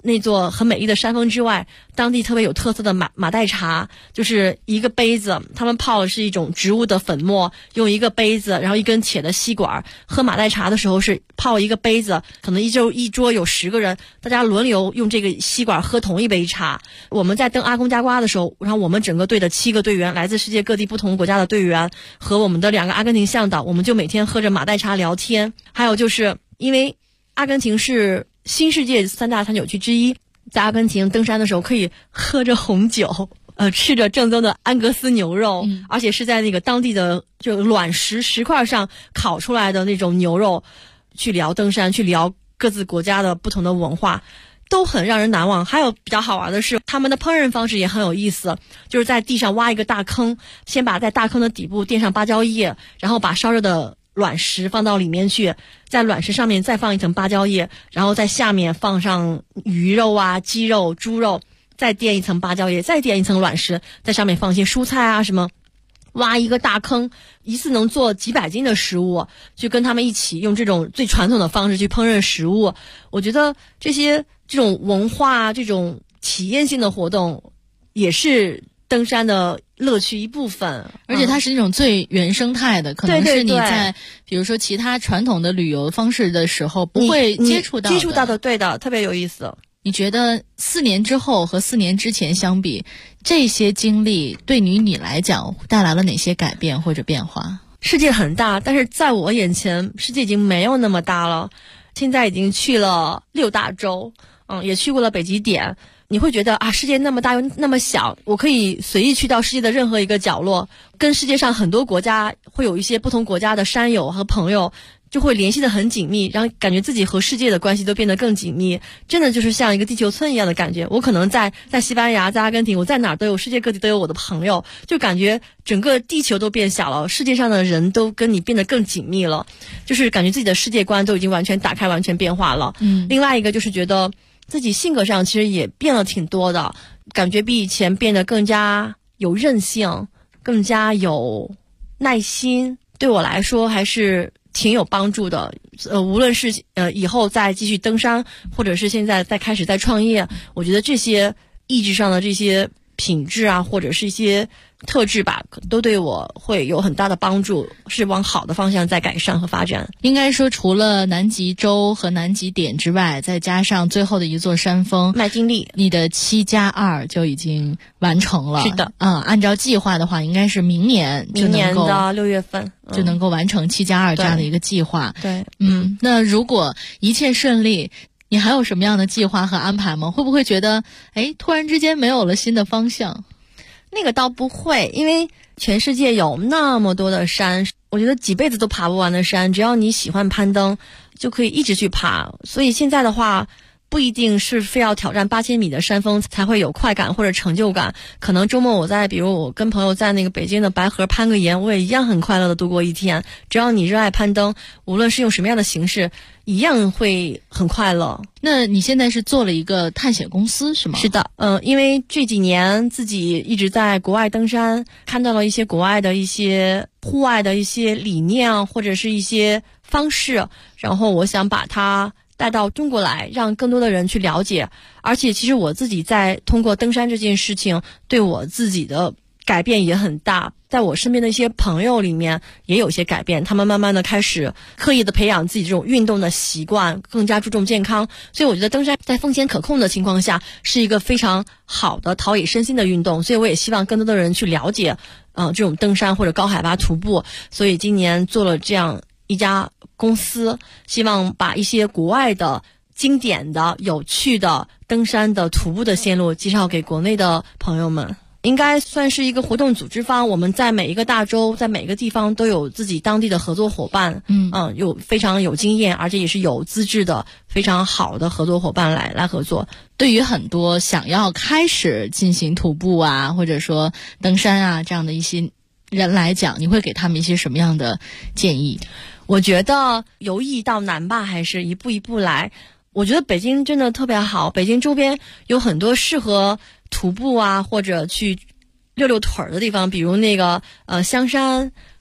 那座很美丽的山峰之外，当地特别有特色的马黛茶，就是一个杯子，他们泡的是一种植物的粉末，用一个杯子，然后一根铁的吸管，喝马黛茶的时候是泡一个杯子，可能一桌有10个人，大家轮流用这个吸管喝同一杯茶。我们在登阿贡加瓜的时候，然后我们整个队的7个队员，来自世界各地不同国家的队员和我们的2个阿根廷向导，我们就每天喝着马黛茶聊天。还有就是因为阿根廷是新世界3大餐酒区之一，在阿根廷登山的时候可以喝着红酒，吃着正宗的安格斯牛肉，而且是在那个当地的就卵石块上烤出来的那种牛肉，去聊登山，去聊各自国家的不同的文化，都很让人难忘。还有比较好玩的是，他们的烹饪方式也很有意思，就是在地上挖一个大坑，先把在大坑的底部垫上芭蕉叶，然后把烧热的卵石放到里面去，在卵石上面再放一层芭蕉叶，然后在下面放上鱼肉啊、鸡肉、猪肉，再垫一层芭蕉叶，再垫一层卵石，在上面放一些蔬菜啊什么，挖一个大坑，一次能做几百斤的食物，就跟他们一起用这种最传统的方式去烹饪食物。我觉得这种文化、这种体验性的活动也是登山的乐趣一部分， 而且它是那种最原生态的，可能是你在比如说其他传统的旅游方式的时候不会接触到的，对的，特别有意思。 你觉得4年之后和4年之前相比，这些经历对你来讲带来了哪些改变或者变化？ 世界很大，但是在我眼前世界已经没有那么大了。现在已经去了6大洲，也去过了北极点。你会觉得啊，世界那么大又那么小，我可以随意去到世界的任何一个角落，跟世界上很多国家会有一些不同国家的山友和朋友就会联系得很紧密，然后感觉自己和世界的关系都变得更紧密，真的就是像一个地球村一样的感觉。我可能在西班牙，在阿根廷，我在哪儿都有，世界各地都有我的朋友，就感觉整个地球都变小了，世界上的人都跟你变得更紧密了，就是感觉自己的世界观都已经完全打开，完全变化了。另外一个就是觉得自己性格上其实也变了挺多的，感觉比以前变得更加有韧性，更加有耐心，对我来说还是挺有帮助的。无论是以后再继续登山，或者是现在再开始再创业，我觉得这些意志上的这些品质啊，或者是一些特质吧，都对我会有很大的帮助，是往好的方向在改善和发展。 应该说除了南极洲和南极点之外，再加上最后的一座山峰麦金利， 你的7+2就已经完成了。 是的， 按照计划的话应该是明年的6月份就能够完成7+2这样的一个计划。 对， 那如果一切顺利，你还有什么样的计划和安排吗？会不会觉得突然之间没有了新的方向？ 那个倒不会，因为全世界有那么多的山，我觉得几辈子都爬不完的山，只要你喜欢攀登就可以一直去爬。所以现在的话不一定是非要挑战8000米的山峰才会有快感或者成就感，可能周末比如我跟朋友在那个北京的白河攀个岩，我也一样很快乐的度过一天。只要你热爱攀登，无论是用什么样的形式，一样会很快乐。 那你现在是做了一个探险公司是吗？ 是的，因为这几年自己一直在国外登山，看到了一些国外的一些户外的一些理念或者是一些方式，然后我想把它带到中国来，让更多的人去了解。而且其实我自己在通过登山这件事情对我自己的改变也很大，在我身边的一些朋友里面也有一些改变，他们慢慢的开始刻意的培养自己这种运动的习惯，更加注重健康。所以我觉得登山在风险可控的情况下是一个非常好的陶冶身心的运动，所以我也希望更多的人去了解这种登山或者高海拔徒步。所以今年做了这样一家公司，希望把一些国外的经典的有趣的登山的徒步的线路介绍给国内的朋友们。应该算是一个活动组织方，我们在每一个大洲，在每个地方都有自己当地的合作伙伴，有非常有经验，而且也是有资质的非常好的合作伙伴来合作。 对于很多想要开始进行徒步啊，或者说登山啊这样的一些人来讲，你会给他们一些什么样的建议？ 我觉得由易到难吧，还是一步一步来。我觉得北京真的特别好，北京周边有很多适合徒步啊或者去溜溜腿的地方，比如那个香山，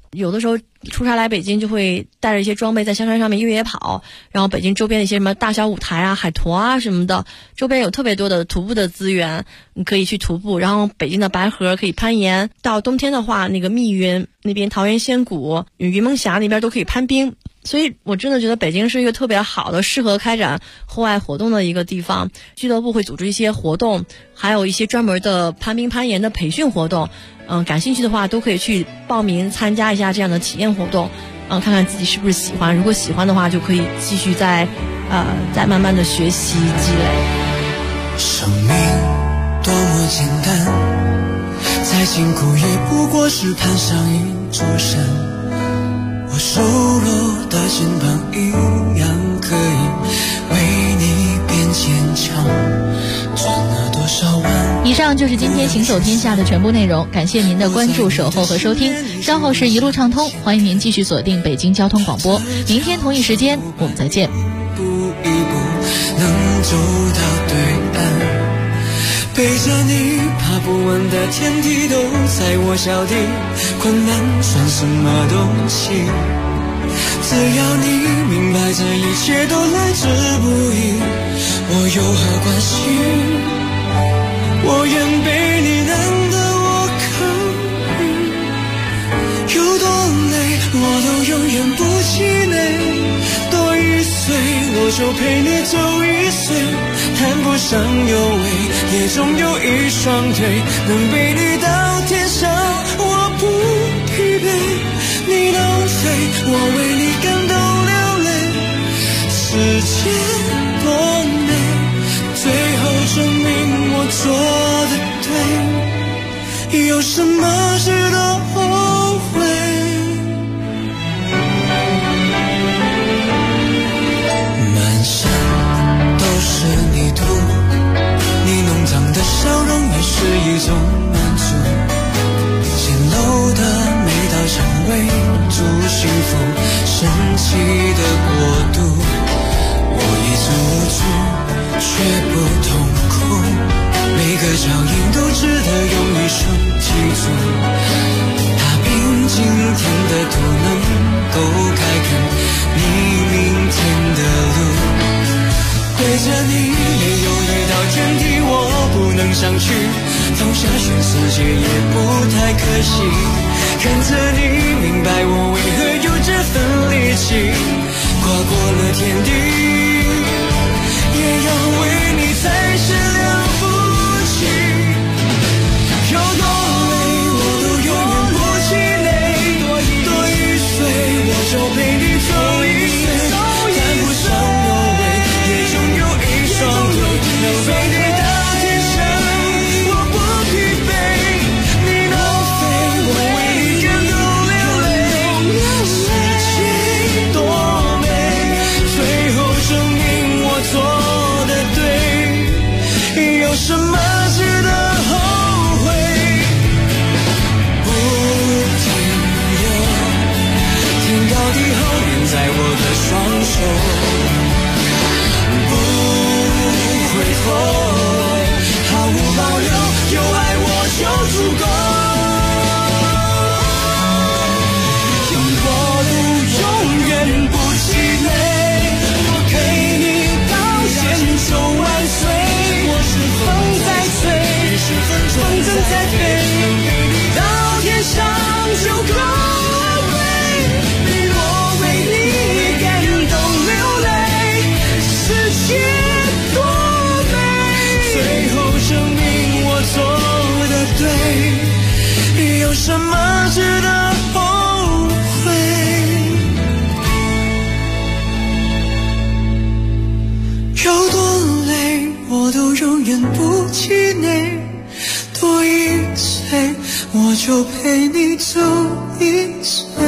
有的时候出差来北京就会带着一些装备在香山上面越野跑，然后北京周边的一些什么大小舞台啊、海坨啊什么的，周边有特别多的徒步的资源，你可以去徒步。然后北京的白河可以攀岩，到冬天的话，那个密云那边桃源仙谷、云梦峡那边都可以攀冰。所以我真的觉得北京是一个特别好的适合开展户外活动的一个地方，俱乐部会组织一些活动，还有一些专门的攀冰攀岩的培训活动，感兴趣的话都可以去报名参加一下这样的体验活动，看看自己是不是喜欢，如果喜欢的话就可以继续再慢慢的学习积累。 生命多么简单，再辛苦也不过是攀上一座山，我瘦弱的肩膀一样可以为你变坚强，赚了多少万。 以上就是今天行走天下的全部内容，感谢您的关注、守候和收听。稍后是一路畅通，欢迎您继续锁定北京交通广播。明天同一时间我们再见。 一步能走到对岸，背着你爬不完的天地都在我脚底，困难算什么东西？只要你明白这一切都来之不易，我有何关系？我愿被你难得我可以，有多累我都永远不气馁，多一岁我就陪你走一岁，谈不上有为，也总有一双腿能背你到天上。我不疲惫，你浪费，我为你感动流泪。世界多美，最后证明我做的对，有什么值得后悔？满山都是泥土，你弄脏的笑容也是一种满足，简陋的每道墙围住幸福神奇的国度，我已走出却不痛苦，每个脚印都值得用一生记住，踏平今天的土能够开垦你明天的路，背着你也有一道天地我不能上去，放下全世界也不太可惜，看着你明白我为何有这份力气，跨过了天地也要为你再生两福气，有多累我都永远不气馁，多一岁我就陪你走一岁，谈不上有为，也总有一双腿能飞你到天上。我不疲惫，你浪费，我为你感动流泪。世界多美，最后证明我做的对，有什么值得后悔？不停留，天高地厚连在我的双手，不回头，毫无保留，有爱我就足够，有我路永远不气馁，我陪你到千秋万岁，我是风在吹，你是风筝在飞，陪你到天上就够了，我为你感动流泪，世界多美，最后证明我做的对，有什么值得后悔？有多累我都永远不气馁，多一岁我就陪你走一岁。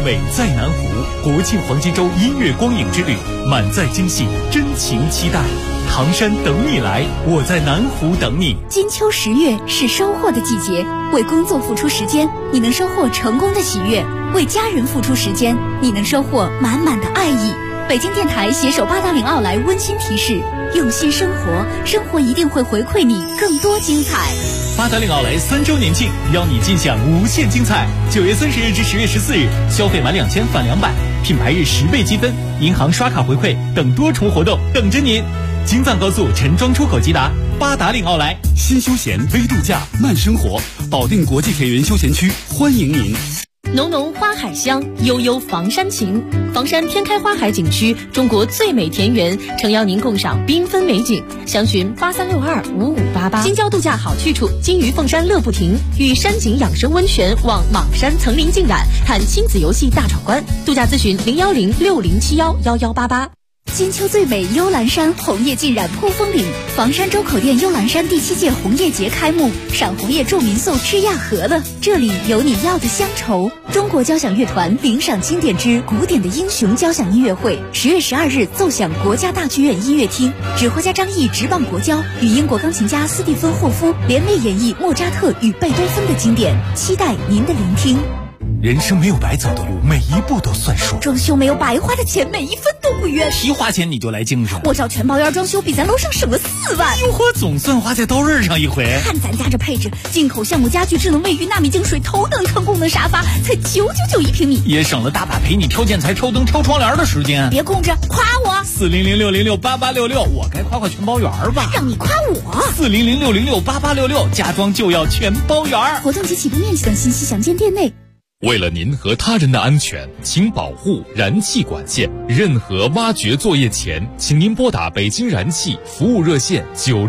美在南湖，国庆黄金周音乐光影之旅，满载惊喜，真情期待。唐山等你来，我在南湖等你。 金秋10月是收获的季节，为工作付出时间，你能收获成功的喜悦；为家人付出时间，你能收获满满的爱意。北京电台携手八达岭奥莱温馨提示：用心生活，生活一定会回馈你更多精彩。 八达岭奥莱3周年庆，邀你尽享无限精彩。9月30日至10月14日，消费满2000返200，品牌日10倍积分，银行刷卡回馈等多重活动等着您。京藏高速陈庄出口即达，八达岭奥莱。 新休闲微度假慢生活，保定国际铁云休闲区欢迎您。 浓浓花海香，悠悠房山情。房山天开花海景区，中国最美田园，诚邀您共赏缤纷美景。详询83625588。金郊度假好去处，金鱼凤山乐不停，与山景养生温泉望莽山层林尽染，看亲子游戏大闯关。度假咨询01060711188。 金秋最美幽兰山，红叶尽染扑风岭。房山周口店幽兰山第7届红叶节开幕，赏红叶住民宿吃亚和了，这里有你要的乡愁。中国交响乐团领赏经典之古典的英雄交响音乐会，10月12日奏响国家大剧院音乐厅，指挥家张毅直棒国交，与英国钢琴家斯蒂芬霍夫联袂演绎莫扎特与贝多芬的经典，期待您的聆听。 人生没有白走的路，每一步都算数。 装修没有白花的钱，每一分都不冤。 一花钱你就来精神， 我找全包园装修比咱楼上省了4万。 哟呵，总算花在刀刃上一回。 看咱家这配置，进口橡木家具、智能卫浴、纳米净水、头等舱功能沙发，才999一平米， 也省了大把陪你挑建材、挑灯、挑窗帘的时间。 别空着，夸我。 40060688866，我该夸夸全包园吧？ 让你夸我。 40060688866，家装就要全包园。 活动及起步面积等信息详见店内。 为了您和他人的安全，请保护燃气管线。任何挖掘作业前，请您拨打北京燃气服务热线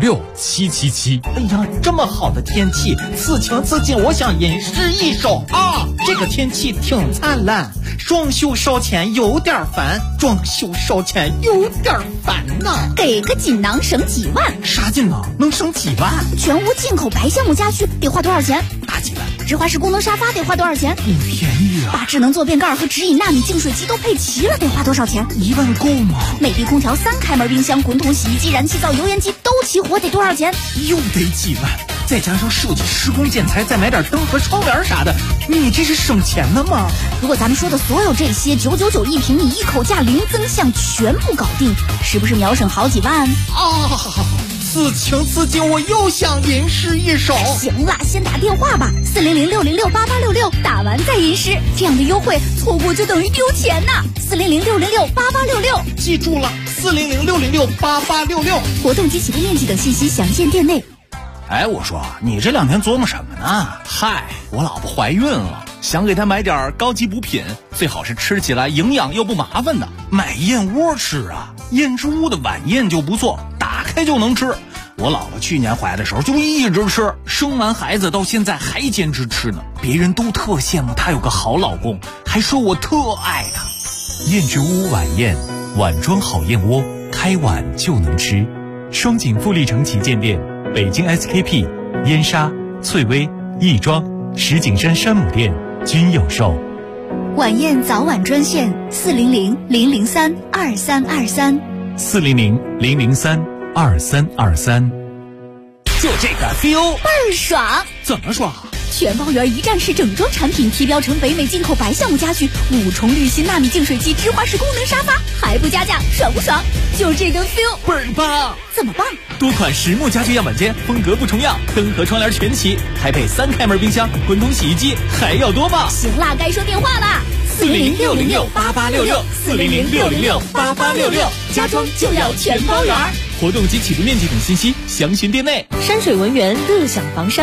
96777。 哎呀，这么好的天气，此情此景，我想吟诗一首啊！这个天气挺灿烂，装修烧钱有点烦，装修烧钱有点烦呐。 给个锦囊省几万？ 啥锦囊能省几万？ 全屋进口白橡木家具得花多少钱？ 大几万。 直滑式功能沙发得花多少钱？ 便宜啊！ 把智能坐便盖和直饮纳米净水机都配齐了，得花多少钱 ？1万够吗？ 美的空调、3开门冰箱、滚筒洗衣机、燃气灶、油烟机都齐活，得多少钱？ 又得几万，再加上设计、施工、建材，再买点灯和窗帘啥的，你这是省钱了吗？ 如果咱们说的所有这些999一平米，一口价零增项，全部搞定，是不是秒省好几万啊？此情此景，我又想吟诗一首。 行了，先打电话吧，40060688866，打完再吟诗，这样的优惠错过就等于丢钱呐。40060688866， 记住了，40060688866。 活动及起步面积等信息详见店内。 哎，我说你这2天琢磨什么呢？ 嗨，我老婆怀孕了，想给她买点高级补品，最好是吃起来营养又不麻烦的。买燕窝吃啊，燕之屋的晚宴就不错，打开就能吃。我老婆去年怀的时候就一直吃，生完孩子到现在还坚持吃呢。别人都特羡慕她有个好老公，还说我特爱她。燕之屋晚宴，碗装好燕窝，开碗就能吃。双井富力城旗舰店，北京 SKP、燕莎、翠微、亦庄、石景山山姆店均有售。 晚宴早晚专线400-003-2323。 400-003-2323。就这个 feel 倍儿爽。 怎么爽？ 全包园一站式整装产品，提标成北美进口白橡木家具，5重滤芯纳米净水机，直滑式功能沙发，还不加价，爽不爽？就这个 feel 倍儿棒。 怎么棒？ 多款实木家具样板间，风格不重样，灯和窗帘全齐，还配3开门冰箱、滚筒洗衣机，还要多棒。 行啦，该说电话啦 ，400-606-8866，400-606-8866，家装就要全包园。活动及起步面积等信息详询店内。 山水文园，乐享房山。